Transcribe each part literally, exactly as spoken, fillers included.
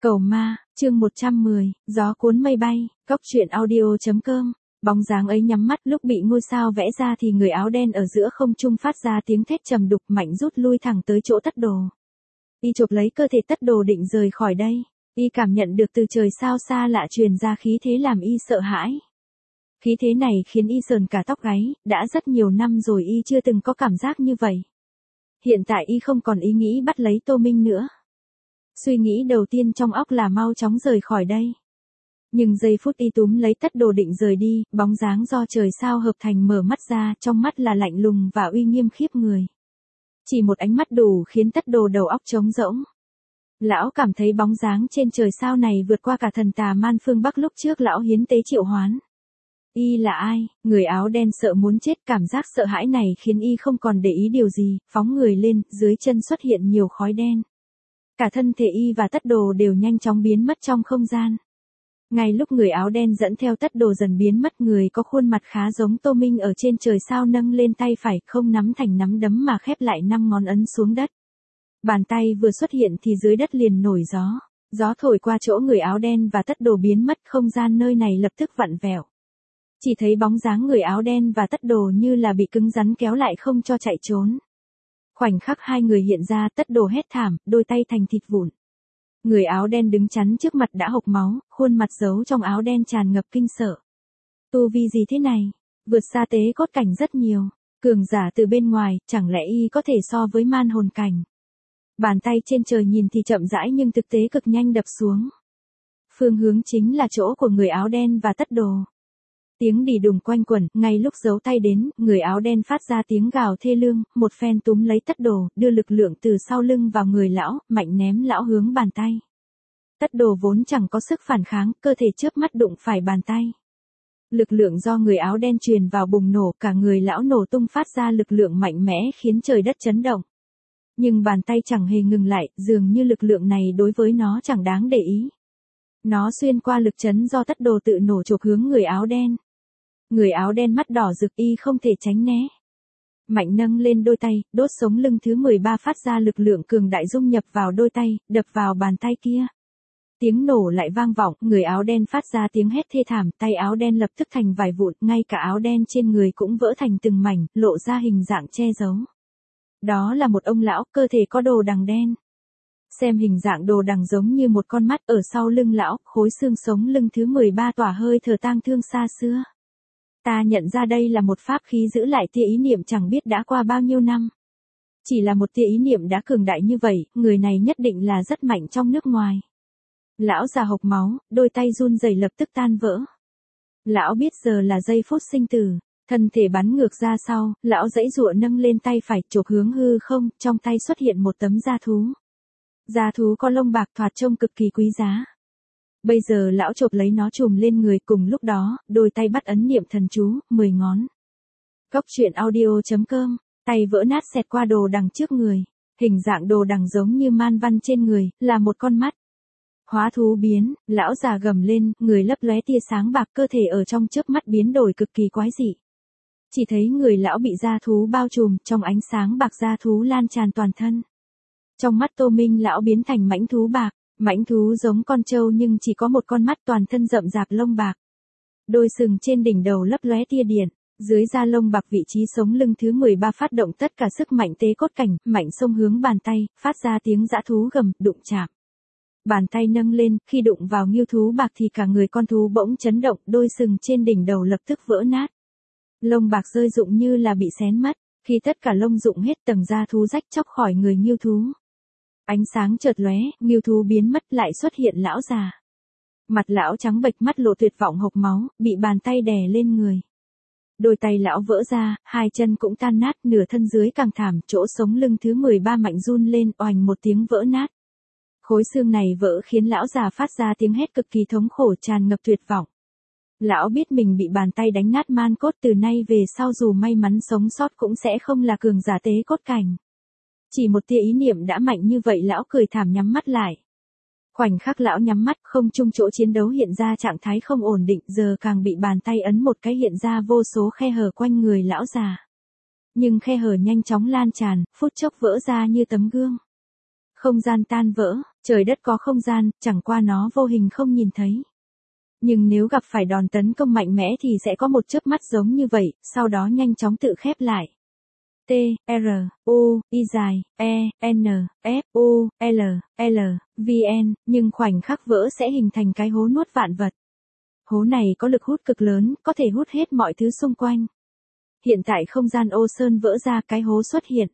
Cầu ma, chương một trăm mười, gió cuốn mây bay, cóc truyện audio.com. Bóng dáng ấy nhắm mắt, lúc bị ngôi sao vẽ ra thì người áo đen ở giữa không trung phát ra tiếng thét trầm đục, mạnh rút lui thẳng tới chỗ Tất Đồ. Y chộp lấy cơ thể Tất Đồ định rời khỏi đây. Y cảm nhận được từ trời sao xa lạ truyền ra khí thế làm y sợ hãi. Khí thế này khiến y sờn cả tóc gáy, đã rất nhiều năm rồi y chưa từng có cảm giác như vậy. Hiện tại y không còn ý nghĩ bắt lấy Tô Minh nữa. Suy nghĩ đầu tiên trong óc là mau chóng rời khỏi đây. Nhưng giây phút y túm lấy Tất Đồ định rời đi, bóng dáng do trời sao hợp thành mở mắt ra, trong mắt là lạnh lùng và uy nghiêm khiếp người. Chỉ một ánh mắt đủ khiến Tất Đồ đầu óc trống rỗng. Lão cảm thấy bóng dáng trên trời sao này vượt qua cả thần tà man phương Bắc lúc trước lão hiến tế triệu hoán. Y là ai? Người áo đen sợ muốn chết, cảm giác sợ hãi này khiến y không còn để ý điều gì, phóng người lên, dưới chân xuất hiện nhiều khói đen. Cả thân thể y và Tất Đồ đều nhanh chóng biến mất trong không gian. Ngay lúc người áo đen dẫn theo Tất Đồ dần biến mất, người có khuôn mặt khá giống Tô Minh ở trên trời sao nâng lên tay phải, không nắm thành nắm đấm mà khép lại năm ngón ấn xuống đất. Bàn tay vừa xuất hiện thì dưới đất liền nổi gió. Gió thổi qua chỗ người áo đen và Tất Đồ biến mất, không gian nơi này lập tức vặn vẹo. Chỉ thấy bóng dáng người áo đen và Tất Đồ như là bị cứng rắn kéo lại không cho chạy trốn. Khoảnh khắc hai người hiện ra, Tất Đồ hét thảm, đôi tay thành thịt vụn. Người áo đen đứng chắn trước mặt đã hộc máu, khuôn mặt giấu trong áo đen tràn ngập kinh sợ. Tu vi gì thế này? Vượt xa tế cốt cảnh rất nhiều. Cường giả từ bên ngoài, chẳng lẽ y có thể so với man hồn cảnh? Bàn tay trên trời nhìn thì chậm rãi nhưng thực tế cực nhanh đập xuống. Phương hướng chính là chỗ của người áo đen và Tất Đồ. Tiếng đì đùng quanh quẩn, ngay lúc giấu tay đến, người áo đen phát ra tiếng gào thê lương, một phen túm lấy Tất Đồ, đưa lực lượng từ sau lưng vào người lão, mạnh ném lão hướng bàn tay. Tất Đồ vốn chẳng có sức phản kháng, cơ thể chớp mắt đụng phải bàn tay. Lực lượng do người áo đen truyền vào bùng nổ, cả người lão nổ tung phát ra lực lượng mạnh mẽ khiến trời đất chấn động. Nhưng bàn tay chẳng hề ngừng lại, dường như lực lượng này đối với nó chẳng đáng để ý. Nó xuyên qua lực chấn do Tất Đồ tự nổ chộp hướng người áo đen. Người áo đen mắt đỏ rực, y không thể tránh né. Mạnh nâng lên đôi tay, đốt sống lưng thứ mười ba phát ra lực lượng cường đại dung nhập vào đôi tay, đập vào bàn tay kia. Tiếng nổ lại vang vọng, người áo đen phát ra tiếng hét thê thảm, tay áo đen lập tức thành vài vụn, ngay cả áo đen trên người cũng vỡ thành từng mảnh, lộ ra hình dạng che giấu. Đó là một ông lão, cơ thể có đồ đằng đen. Xem hình dạng đồ đằng giống như một con mắt, ở sau lưng lão, khối xương sống lưng thứ mười ba tỏa hơi thở tang thương xa xưa. Ta nhận ra đây là một pháp khí giữ lại tia ý niệm chẳng biết đã qua bao nhiêu năm. Chỉ là một tia ý niệm đã cường đại như vậy, người này nhất định là rất mạnh trong nước ngoài. Lão già hộc máu, đôi tay run rẩy lập tức tan vỡ. Lão biết giờ là giây phút sinh tử, thân thể bắn ngược ra sau, lão giãy giụa nâng lên tay phải chộp hướng hư không, trong tay xuất hiện một tấm da thú. Da thú có lông bạc thoạt trông cực kỳ quý giá. Bây giờ lão chộp lấy nó trùm lên người, cùng lúc đó, đôi tay bắt ấn niệm thần chú, mười ngón. Cóc truyện audio.com, tay vỡ nát xẹt qua đồ đằng trước người. Hình dạng đồ đằng giống như man văn trên người, là một con mắt. Hóa thú biến, lão già gầm lên, người lấp lóe tia sáng bạc, cơ thể ở trong chớp mắt biến đổi cực kỳ quái dị. Chỉ thấy người lão bị da thú bao trùm, trong ánh sáng bạc da thú lan tràn toàn thân. Trong mắt Tô Minh lão biến thành mãnh thú bạc. Mãnh thú giống con trâu nhưng chỉ có một con mắt, toàn thân rậm rạp lông bạc. Đôi sừng trên đỉnh đầu lấp lóe tia điện, dưới da lông bạc vị trí sống lưng thứ mười ba phát động tất cả sức mạnh tế cốt cảnh, mạnh xông hướng bàn tay, phát ra tiếng dã thú gầm, đụng chạm. Bàn tay nâng lên, khi đụng vào nghưu thú bạc thì cả người con thú bỗng chấn động, đôi sừng trên đỉnh đầu lập tức vỡ nát. Lông bạc rơi rụng như là bị xén mất, khi tất cả lông rụng hết tầng da thú rách chóc khỏi người nghưu thú. Ánh sáng chợt lóe, nghưu thú biến mất, lại xuất hiện lão già. Mặt lão trắng bệch, mắt lộ tuyệt vọng hộc máu, bị bàn tay đè lên người. Đôi tay lão vỡ ra, hai chân cũng tan nát, nửa thân dưới càng thảm, chỗ sống lưng thứ mười ba mạnh run lên, oành một tiếng vỡ nát. Khối xương này vỡ khiến lão già phát ra tiếng hét cực kỳ thống khổ, tràn ngập tuyệt vọng. Lão biết mình bị bàn tay đánh nát man cốt, từ nay về sau dù may mắn sống sót cũng sẽ không là cường giả tế cốt cảnh. Chỉ một tia ý niệm đã mạnh như vậy, lão cười thảm nhắm mắt lại. Khoảnh khắc lão nhắm mắt, không trung chỗ chiến đấu hiện ra trạng thái không ổn định, giờ càng bị bàn tay ấn một cái hiện ra vô số khe hở quanh người lão già. Nhưng khe hở nhanh chóng lan tràn, phút chốc vỡ ra như tấm gương. Không gian tan vỡ, Trời đất có không gian, chẳng qua nó vô hình không nhìn thấy. Nhưng nếu gặp phải đòn tấn công mạnh mẽ thì sẽ có một chớp mắt giống như vậy, sau đó nhanh chóng tự khép lại. T, R, U, I dài, E, N, F, U, L, L, V, N, nhưng khoảnh khắc vỡ sẽ hình thành cái hố nuốt vạn vật. Hố này có lực hút cực lớn, có thể hút hết mọi thứ xung quanh. Hiện tại không gian ô sơn vỡ ra, cái hố xuất hiện.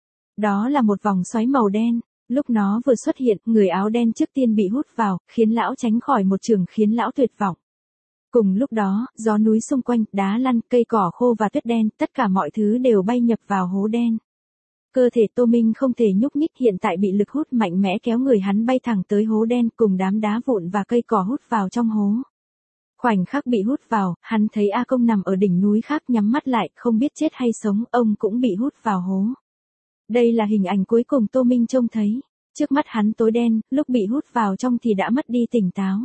Đó là một vòng xoáy màu đen. Lúc nó vừa xuất hiện, người áo đen trước tiên bị hút vào, khiến lão tránh khỏi một trường khiến lão tuyệt vọng. Cùng lúc đó, gió núi xung quanh, đá lăn, cây cỏ khô và tuyết đen, tất cả mọi thứ đều bay nhập vào hố đen. Cơ thể Tô Minh không thể nhúc nhích, hiện tại bị lực hút mạnh mẽ kéo người hắn bay thẳng tới hố đen cùng đám đá vụn và cây cỏ hút vào trong hố. Khoảnh khắc bị hút vào, hắn thấy A Công nằm ở đỉnh núi khác nhắm mắt lại, không biết chết hay sống, ông cũng bị hút vào hố. Đây là hình ảnh cuối cùng Tô Minh trông thấy. Trước mắt hắn tối đen, lúc bị hút vào trong thì đã mất đi tỉnh táo.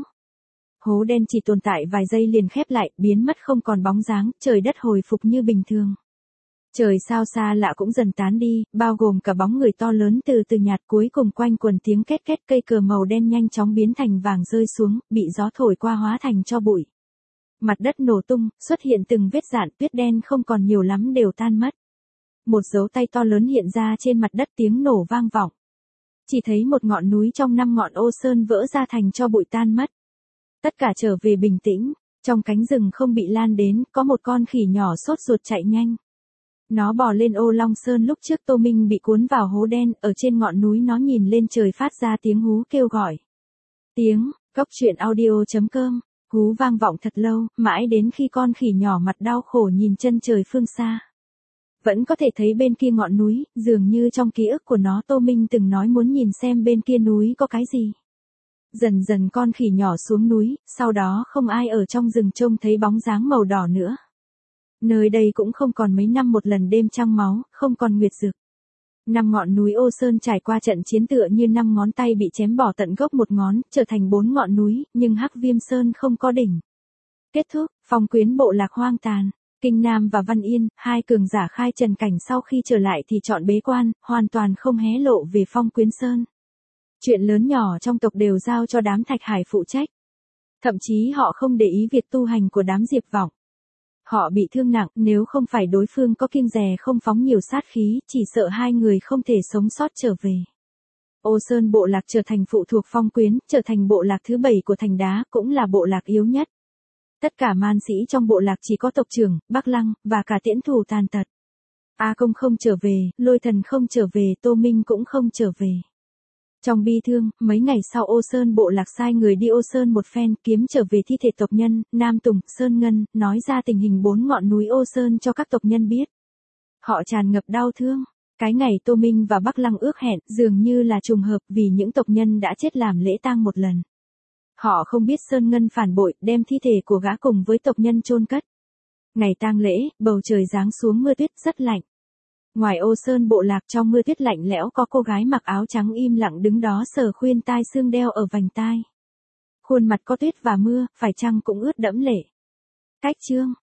Hố đen chỉ tồn tại vài giây liền khép lại, biến mất không còn bóng dáng, trời đất hồi phục như bình thường. Trời sao xa lạ cũng dần tán đi, bao gồm cả bóng người to lớn từ từ nhạt, cuối cùng quanh quần tiếng két két, cây cờ màu đen nhanh chóng biến thành vàng rơi xuống, bị gió thổi qua hóa thành tro bụi. Mặt đất nổ tung, xuất hiện từng vết rạn, tuyết đen không còn nhiều lắm đều tan mất. Một dấu tay to lớn hiện ra trên mặt đất, tiếng nổ vang vọng. Chỉ thấy một ngọn núi trong năm ngọn ô sơn vỡ ra thành tro bụi tan mất. Tất cả trở về bình tĩnh, trong cánh rừng không bị lan đến, có một con khỉ nhỏ sốt ruột chạy nhanh. Nó bò lên ô Long Sơn lúc trước Tô Minh bị cuốn vào hố đen, ở trên ngọn núi nó nhìn lên trời phát ra tiếng hú kêu gọi. Tiếng, Cốc Truyện Audio chấm com, hú vang vọng thật lâu, mãi đến khi con khỉ nhỏ mặt đau khổ nhìn chân trời phương xa. Vẫn có thể thấy bên kia ngọn núi, dường như trong ký ức của nó Tô Minh từng nói muốn nhìn xem bên kia núi có cái gì. Dần dần con khỉ nhỏ xuống núi, sau đó không ai ở trong rừng trông thấy bóng dáng màu đỏ nữa. Nơi đây cũng không còn mấy năm một lần đêm trăng máu, không còn nguyệt rực. Năm ngọn núi ô sơn trải qua trận chiến tựa như năm ngón tay bị chém bỏ tận gốc một ngón, trở thành bốn ngọn núi, nhưng Hắc Viêm Sơn không có đỉnh. Kết thúc, Phong Quyến bộ lạc hoang tàn. Kinh Nam và Văn Yên, hai cường giả khai trần cảnh sau khi trở lại thì chọn bế quan, hoàn toàn không hé lộ về Phong Quyến Sơn. Chuyện lớn nhỏ trong tộc đều giao cho đám Thạch Hải phụ trách. Thậm chí họ không để ý việc tu hành của đám Diệp Vọng. Họ bị thương nặng, nếu không phải đối phương có kiêng dè không phóng nhiều sát khí, chỉ sợ hai người không thể sống sót trở về. Ô Sơn bộ lạc trở thành phụ thuộc Phong Quyến, trở thành bộ lạc thứ bảy của thành đá, cũng là bộ lạc yếu nhất. Tất cả man sĩ trong bộ lạc chỉ có tộc trưởng, Bắc Lăng, và cả tiễn thủ tàn tật. A Công không trở về, Lôi Thần không trở về, Tô Minh cũng không trở về. Trong bi thương, mấy ngày sau Ô Sơn bộ lạc sai người đi Ô Sơn một phen kiếm trở về thi thể tộc nhân, Nam Tùng, Sơn Ngân, nói ra tình hình bốn ngọn núi Ô Sơn cho các tộc nhân biết. Họ tràn ngập đau thương. Cái ngày Tô Minh và Bắc Lăng ước hẹn dường như là trùng hợp vì những tộc nhân đã chết làm lễ tang một lần. Họ không biết Sơn Ngân phản bội, đem thi thể của gã cùng với tộc nhân chôn cất. Ngày tang lễ, bầu trời giáng xuống mưa tuyết rất lạnh. Ngoài Ô Sơn bộ lạc trong mưa tuyết lạnh lẽo có cô gái mặc áo trắng im lặng đứng đó sờ khuyên tai xương đeo ở vành tai. Khuôn mặt có tuyết và mưa, phải chăng cũng ướt đẫm lệ. Cách chương